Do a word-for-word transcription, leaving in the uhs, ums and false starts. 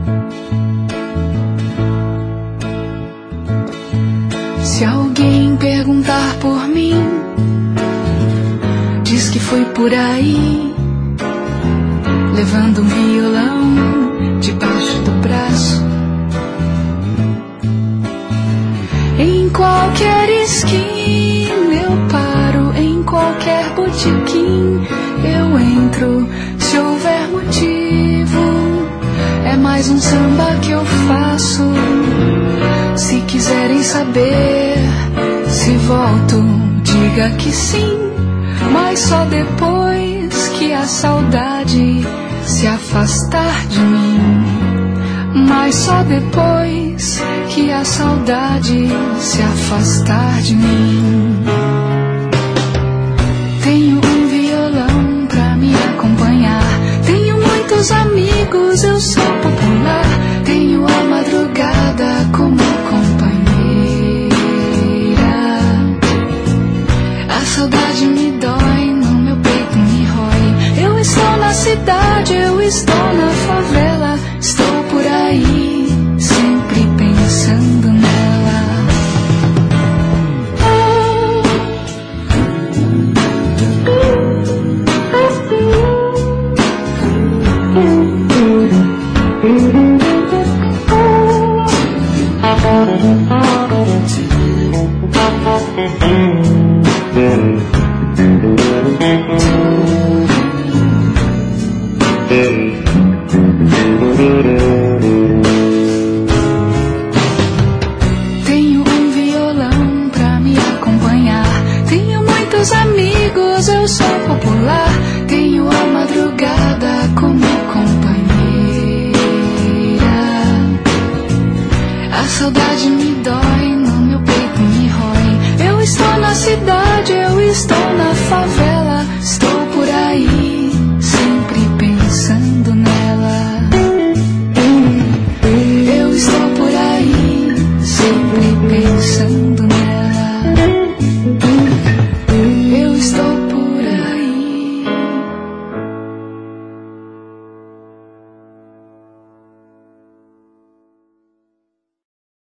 Se alguém perguntar por mim, diz que foi por aí, levando um violão debaixo do braço. Em qualquer esquina eu paro, em qualquer botequim eu entro, se houver motivo. É mais um samba que eu faço. Se quiserem saber se volto, diga que sim, mas só depois que a saudade se afastar de mim. Mas só depois que a saudade se afastar de mim. Tenho um violão pra me acompanhar, tenho muitos amigos, eu sou popular, tenho a madrugada como companheira. A saudade me dói, no meu peito me rói. Eu estou na cidade, eu estou na favela, estou por aí, sempre pensando nela. Thank you.